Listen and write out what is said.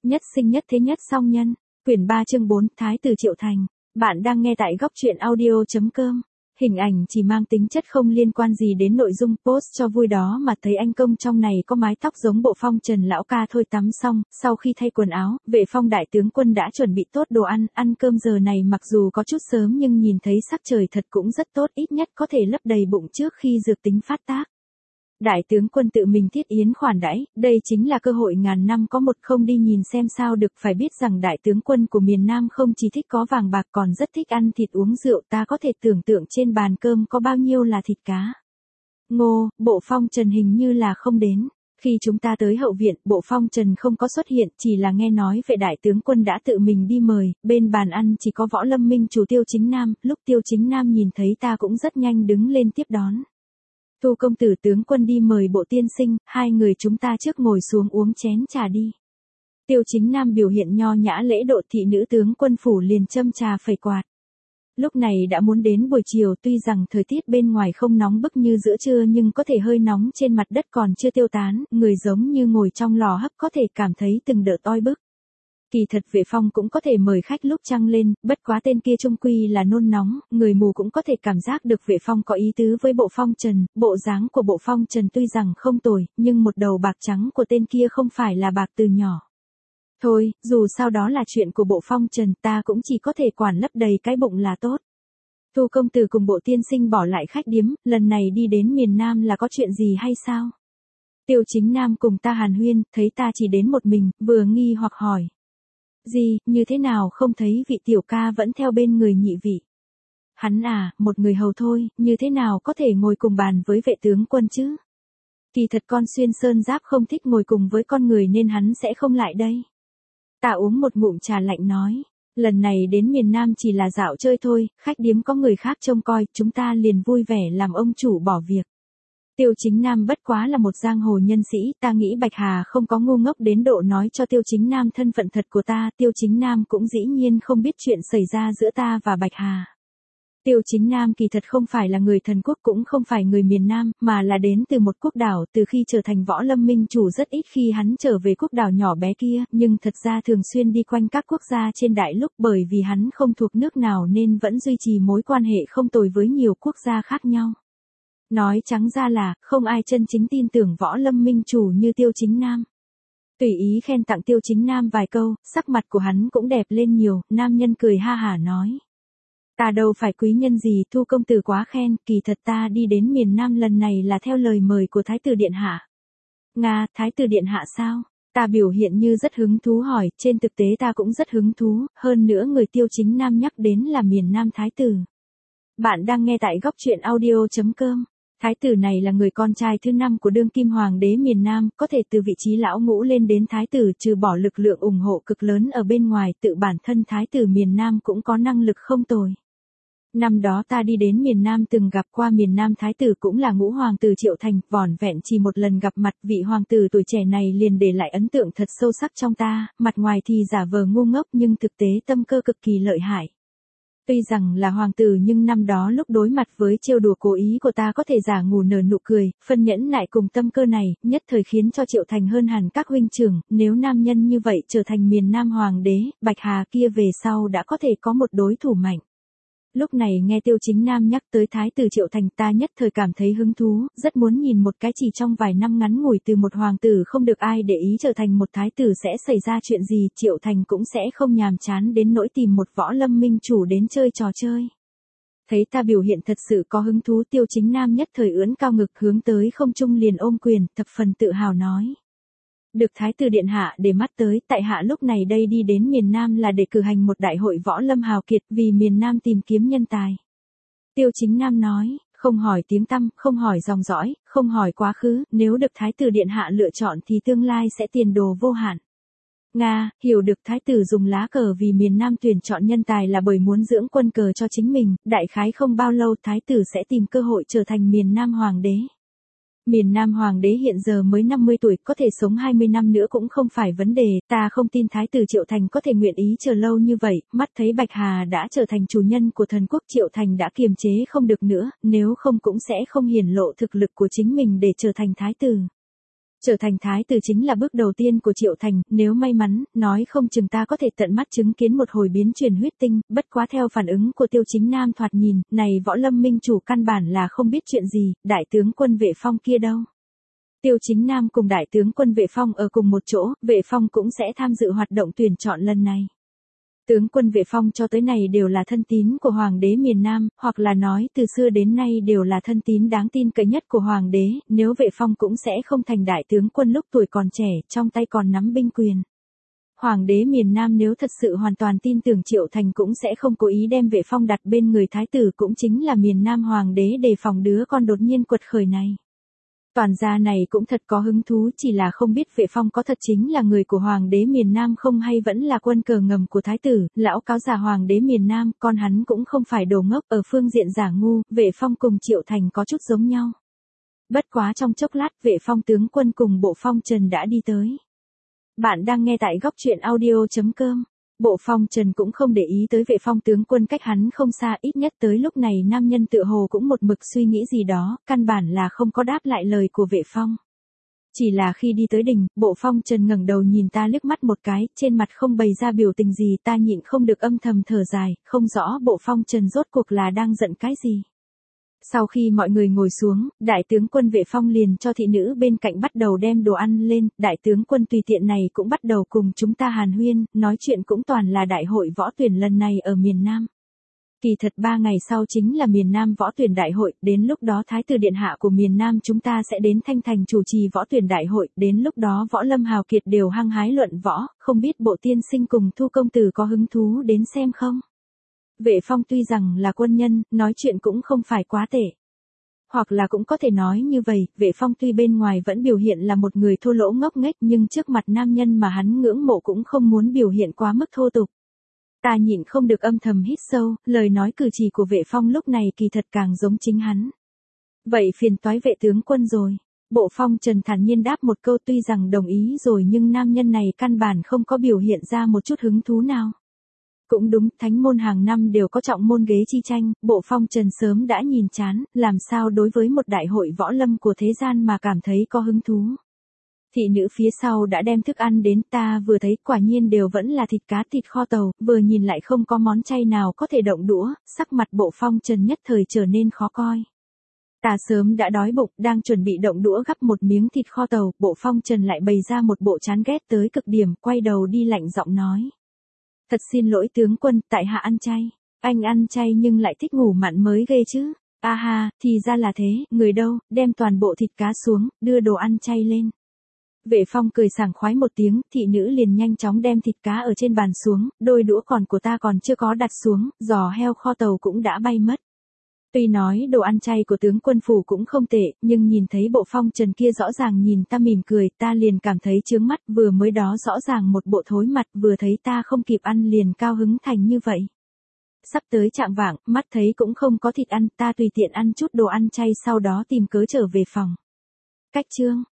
Nhất sinh nhất thế nhất song nhân. Quyển 3 chương 4, Thái tử Triệu Thành. Bạn đang nghe tại góc truyện audio.com. Hình ảnh chỉ mang tính chất không liên quan gì đến nội dung post cho vui đó mà thấy anh công trong này có mái tóc giống bộ phong trần lão ca thôi. Tắm xong, sau khi thay quần áo, Vệ Phong đại tướng quân đã chuẩn bị tốt đồ ăn, ăn cơm giờ này mặc dù có chút sớm nhưng nhìn thấy sắc trời thật cũng rất tốt, ít nhất có thể lấp đầy bụng trước khi dược tính phát tác. Đại tướng quân tự mình thiết yến khoản đãi, đây chính là cơ hội ngàn năm có một, không đi nhìn xem sao được. Phải biết rằng đại tướng quân của miền Nam không chỉ thích có vàng bạc còn rất thích ăn thịt uống rượu, ta có thể tưởng tượng trên bàn cơm có bao nhiêu là thịt cá. Ngô, Bộ Phong Trần hình như là không đến. Khi chúng ta tới hậu viện, Bộ Phong Trần không có xuất hiện, chỉ là nghe nói vệ đại tướng quân đã tự mình đi mời, bên bàn ăn chỉ có Võ Lâm Minh chủ Tiêu Chính Nam, lúc Tiêu Chính Nam nhìn thấy ta cũng rất nhanh đứng lên tiếp đón. Thu công tử tướng quân đi mời Bộ tiên sinh, hai người chúng ta trước ngồi xuống uống chén trà đi. Tiêu Chính Nam biểu hiện nho nhã lễ độ, thị nữ tướng quân phủ liền châm trà phẩy quạt. Lúc này đã muốn đến buổi chiều, tuy rằng thời tiết bên ngoài không nóng bức như giữa trưa nhưng có thể hơi nóng trên mặt đất còn chưa tiêu tán, người giống như ngồi trong lò hấp có thể cảm thấy từng đợt oi bức. Kỳ thật Vệ Phong cũng có thể mời khách lúc trăng lên, bất quá tên kia trung quy là nôn nóng, người mù cũng có thể cảm giác được Vệ Phong có ý tứ với Bộ Phong Trần. Bộ dáng của Bộ Phong Trần tuy rằng không tồi, nhưng một đầu bạc trắng của tên kia không phải là bạc từ nhỏ. Thôi, dù sao đó là chuyện của Bộ Phong Trần, ta cũng chỉ có thể quản lấp đầy cái bụng là tốt. Thu công tử cùng Bộ tiên sinh bỏ lại khách điếm, lần này đi đến miền Nam là có chuyện gì hay sao? Tiêu Chính Nam cùng ta hàn huyên, thấy ta chỉ đến một mình, vừa nghi hoặc hỏi. Gì, như thế nào không thấy vị tiểu ca vẫn theo bên người nhị vị? Hắn à, một người hầu thôi, như thế nào có thể ngồi cùng bàn với vệ tướng quân chứ? Kỳ thật con xuyên sơn giáp không thích ngồi cùng với con người nên hắn sẽ không lại đây. Ta uống một ngụm trà lạnh nói, lần này đến miền Nam chỉ là dạo chơi thôi, khách điếm có người khác trông coi, chúng ta liền vui vẻ làm ông chủ bỏ việc. Tiêu Chính Nam bất quá là một giang hồ nhân sĩ, ta nghĩ Bạch Hà không có ngu ngốc đến độ nói cho Tiêu Chính Nam thân phận thật của ta, Tiêu Chính Nam cũng dĩ nhiên không biết chuyện xảy ra giữa ta và Bạch Hà. Tiêu Chính Nam kỳ thật không phải là người thần quốc cũng không phải người miền Nam, mà là đến từ một quốc đảo, từ khi trở thành Võ Lâm Minh chủ rất ít khi hắn trở về quốc đảo nhỏ bé kia, nhưng thật ra thường xuyên đi quanh các quốc gia trên đại lục, bởi vì hắn không thuộc nước nào nên vẫn duy trì mối quan hệ không tồi với nhiều quốc gia khác nhau. Nói trắng ra là, không ai chân chính tin tưởng Võ Lâm Minh chủ như Tiêu Chính Nam. Tùy ý khen tặng Tiêu Chính Nam vài câu, sắc mặt của hắn cũng đẹp lên nhiều, nam nhân cười ha hả nói. Ta đâu phải quý nhân gì, Thu công tử quá khen, kỳ thật ta đi đến miền Nam lần này là theo lời mời của Thái tử Điện Hạ. Nga, Thái tử Điện Hạ sao? Ta biểu hiện như rất hứng thú hỏi, trên thực tế ta cũng rất hứng thú, hơn nữa người Tiêu Chính Nam nhắc đến là miền Nam Thái tử. Bạn đang nghe tại góc truyện audio.com. Thái tử này là người con trai thứ 5 của đương kim hoàng đế miền Nam, có thể từ vị trí lão ngũ lên đến thái tử, trừ bỏ lực lượng ủng hộ cực lớn ở bên ngoài, tự bản thân thái tử miền Nam cũng có năng lực không tồi. Năm đó ta đi đến miền Nam từng gặp qua miền Nam thái tử cũng là ngũ hoàng tử Triệu Thành, vỏn vẹn chỉ một lần gặp mặt, vị hoàng tử tuổi trẻ này liền để lại ấn tượng thật sâu sắc trong ta, mặt ngoài thì giả vờ ngu ngốc nhưng thực tế tâm cơ cực kỳ lợi hại. Tuy rằng là hoàng tử nhưng năm đó lúc đối mặt với trêu đùa cố ý của ta có thể giả ngu nở nụ cười, phân nhẫn nại cùng tâm cơ này, nhất thời khiến cho Triệu Thành hơn hẳn các huynh trưởng, nếu nam nhân như vậy trở thành miền Nam hoàng đế, Bạch Hà kia về sau đã có thể có một đối thủ mạnh. Lúc này nghe Tiêu Chính Nam nhắc tới Thái tử Triệu Thành ta nhất thời cảm thấy hứng thú, rất muốn nhìn một cái chỉ trong vài năm ngắn ngủi từ một hoàng tử không được ai để ý trở thành một thái tử sẽ xảy ra chuyện gì, Triệu Thành cũng sẽ không nhàm chán đến nỗi tìm một Võ Lâm Minh chủ đến chơi trò chơi. Thấy ta biểu hiện thật sự có hứng thú, Tiêu Chính Nam nhất thời ưỡn cao ngực hướng tới không trung liền ôm quyền, thập phần tự hào nói. Được Thái tử Điện Hạ để mắt tới, tại hạ lúc này đây đi đến miền Nam là để cử hành một đại hội võ lâm hào kiệt vì miền Nam tìm kiếm nhân tài. Tiêu Chính Nam nói, không hỏi tiếng tăm, không hỏi dòng dõi, không hỏi quá khứ, nếu được Thái tử Điện Hạ lựa chọn thì tương lai sẽ tiền đồ vô hạn. Nga, hiểu được Thái tử dùng lá cờ vì miền Nam tuyển chọn nhân tài là bởi muốn dưỡng quân cờ cho chính mình, đại khái không bao lâu Thái tử sẽ tìm cơ hội trở thành miền Nam hoàng đế. Miền Nam hoàng đế hiện giờ mới 50 tuổi, có thể sống 20 năm nữa cũng không phải vấn đề, ta không tin Thái tử Triệu Thành có thể nguyện ý chờ lâu như vậy, mắt thấy Bạch Hà đã trở thành chủ nhân của thần quốc, Triệu Thành đã kiềm chế không được nữa, nếu không cũng sẽ không hiển lộ thực lực của chính mình để trở thành thái tử. Trở thành thái tử chính là bước đầu tiên của Triệu Thành, nếu may mắn, nói không chừng ta có thể tận mắt chứng kiến một hồi biến chuyển huyết tinh, bất quá theo phản ứng của Tiêu Chính Nam thoạt nhìn, này Võ Lâm minh chủ căn bản là không biết chuyện gì, đại tướng quân Vệ Phong kia đâu. Tiêu Chính Nam cùng đại tướng quân Vệ Phong ở cùng một chỗ, Vệ Phong cũng sẽ tham dự hoạt động tuyển chọn lần này. Tướng quân Vệ Phong cho tới này đều là thân tín của Hoàng đế miền Nam, hoặc là nói từ xưa đến nay đều là thân tín đáng tin cậy nhất của Hoàng đế, nếu Vệ Phong cũng sẽ không thành đại tướng quân lúc tuổi còn trẻ, trong tay còn nắm binh quyền. Hoàng đế miền Nam nếu thật sự hoàn toàn tin tưởng Triệu Thành cũng sẽ không cố ý đem Vệ Phong đặt bên người thái tử, cũng chính là miền Nam Hoàng đế đề phòng đứa con đột nhiên quật khởi này. Toàn gia này cũng thật có hứng thú, chỉ là không biết Vệ Phong có thật chính là người của Hoàng đế miền Nam không hay vẫn là quân cờ ngầm của thái tử, lão cáo già Hoàng đế miền Nam, con hắn cũng không phải đồ ngốc, ở phương diện giả ngu, Vệ Phong cùng Triệu Thành có chút giống nhau. Bất quá trong chốc lát, Vệ Phong tướng quân cùng Bộ Phong Trần đã đi tới. Bạn đang nghe tại góc truyện audio.com. Bộ Phong Trần cũng không để ý tới Vệ Phong tướng quân cách hắn không xa, ít nhất tới lúc này nam nhân tựa hồ cũng một mực suy nghĩ gì đó, căn bản là không có đáp lại lời của Vệ Phong. Chỉ là khi đi tới đỉnh, Bộ Phong Trần ngẩng đầu nhìn ta liếc mắt một cái, trên mặt không bày ra biểu tình gì, ta nhịn không được âm thầm thở dài, không rõ Bộ Phong Trần rốt cuộc là đang giận cái gì. Sau khi mọi người ngồi xuống, đại tướng quân Vệ Phong liền cho thị nữ bên cạnh bắt đầu đem đồ ăn lên, đại tướng quân tùy tiện này cũng bắt đầu cùng chúng ta hàn huyên, nói chuyện cũng toàn là đại hội võ tuyển lần này ở miền Nam. Kỳ thật 3 ngày sau chính là miền Nam võ tuyển đại hội, đến lúc đó Thái tử Điện Hạ của miền Nam chúng ta sẽ đến Thanh Thành chủ trì võ tuyển đại hội, đến lúc đó võ lâm hào kiệt đều hăng hái luận võ, không biết Bộ tiên sinh cùng Thu công tử có hứng thú đến xem không? Vệ Phong tuy rằng là quân nhân, nói chuyện cũng không phải quá tệ. Hoặc là cũng có thể nói như vậy, Vệ Phong tuy bên ngoài vẫn biểu hiện là một người thô lỗ ngốc nghếch nhưng trước mặt nam nhân mà hắn ngưỡng mộ cũng không muốn biểu hiện quá mức thô tục. Ta nhịn không được âm thầm hít sâu, lời nói cử chỉ của Vệ Phong lúc này kỳ thật càng giống chính hắn. Vậy phiền toái Vệ tướng quân rồi. Bộ Phong Trần thản nhiên đáp một câu, tuy rằng đồng ý rồi nhưng nam nhân này căn bản không có biểu hiện ra một chút hứng thú nào. Cũng đúng, thánh môn hàng năm đều có trọng môn ghế chi tranh, Bộ Phong Trần sớm đã nhìn chán, làm sao đối với một đại hội võ lâm của thế gian mà cảm thấy có hứng thú. Thị nữ phía sau đã đem thức ăn đến, ta vừa thấy quả nhiên đều vẫn là thịt cá thịt kho tàu, vừa nhìn lại không có món chay nào có thể động đũa, sắc mặt Bộ Phong Trần nhất thời trở nên khó coi. Ta sớm đã đói bụng, đang chuẩn bị động đũa gắp một miếng thịt kho tàu, Bộ Phong Trần lại bày ra một bộ chán ghét tới cực điểm, quay đầu đi lạnh giọng nói. Thật xin lỗi tướng quân, tại hạ ăn chay. Anh ăn chay nhưng lại thích ngủ mặn mới ghê chứ. A ha, thì ra là thế, người đâu, đem toàn bộ thịt cá xuống, đưa đồ ăn chay lên. Vệ Phong cười sảng khoái một tiếng, thị nữ liền nhanh chóng đem thịt cá ở trên bàn xuống, đôi đũa còn của ta còn chưa có đặt xuống, giò heo kho tàu cũng đã bay mất. Tuy nói đồ ăn chay của tướng quân phủ cũng không tệ, nhưng nhìn thấy Bộ Phong Trần kia rõ ràng nhìn ta mỉm cười, ta liền cảm thấy chướng mắt, vừa mới đó rõ ràng một bộ thối mặt, vừa thấy ta không kịp ăn liền cao hứng thành như vậy. Sắp tới chạng vạng, mắt thấy cũng không có thịt ăn, ta tùy tiện ăn chút đồ ăn chay sau đó tìm cớ trở về phòng. Cách chương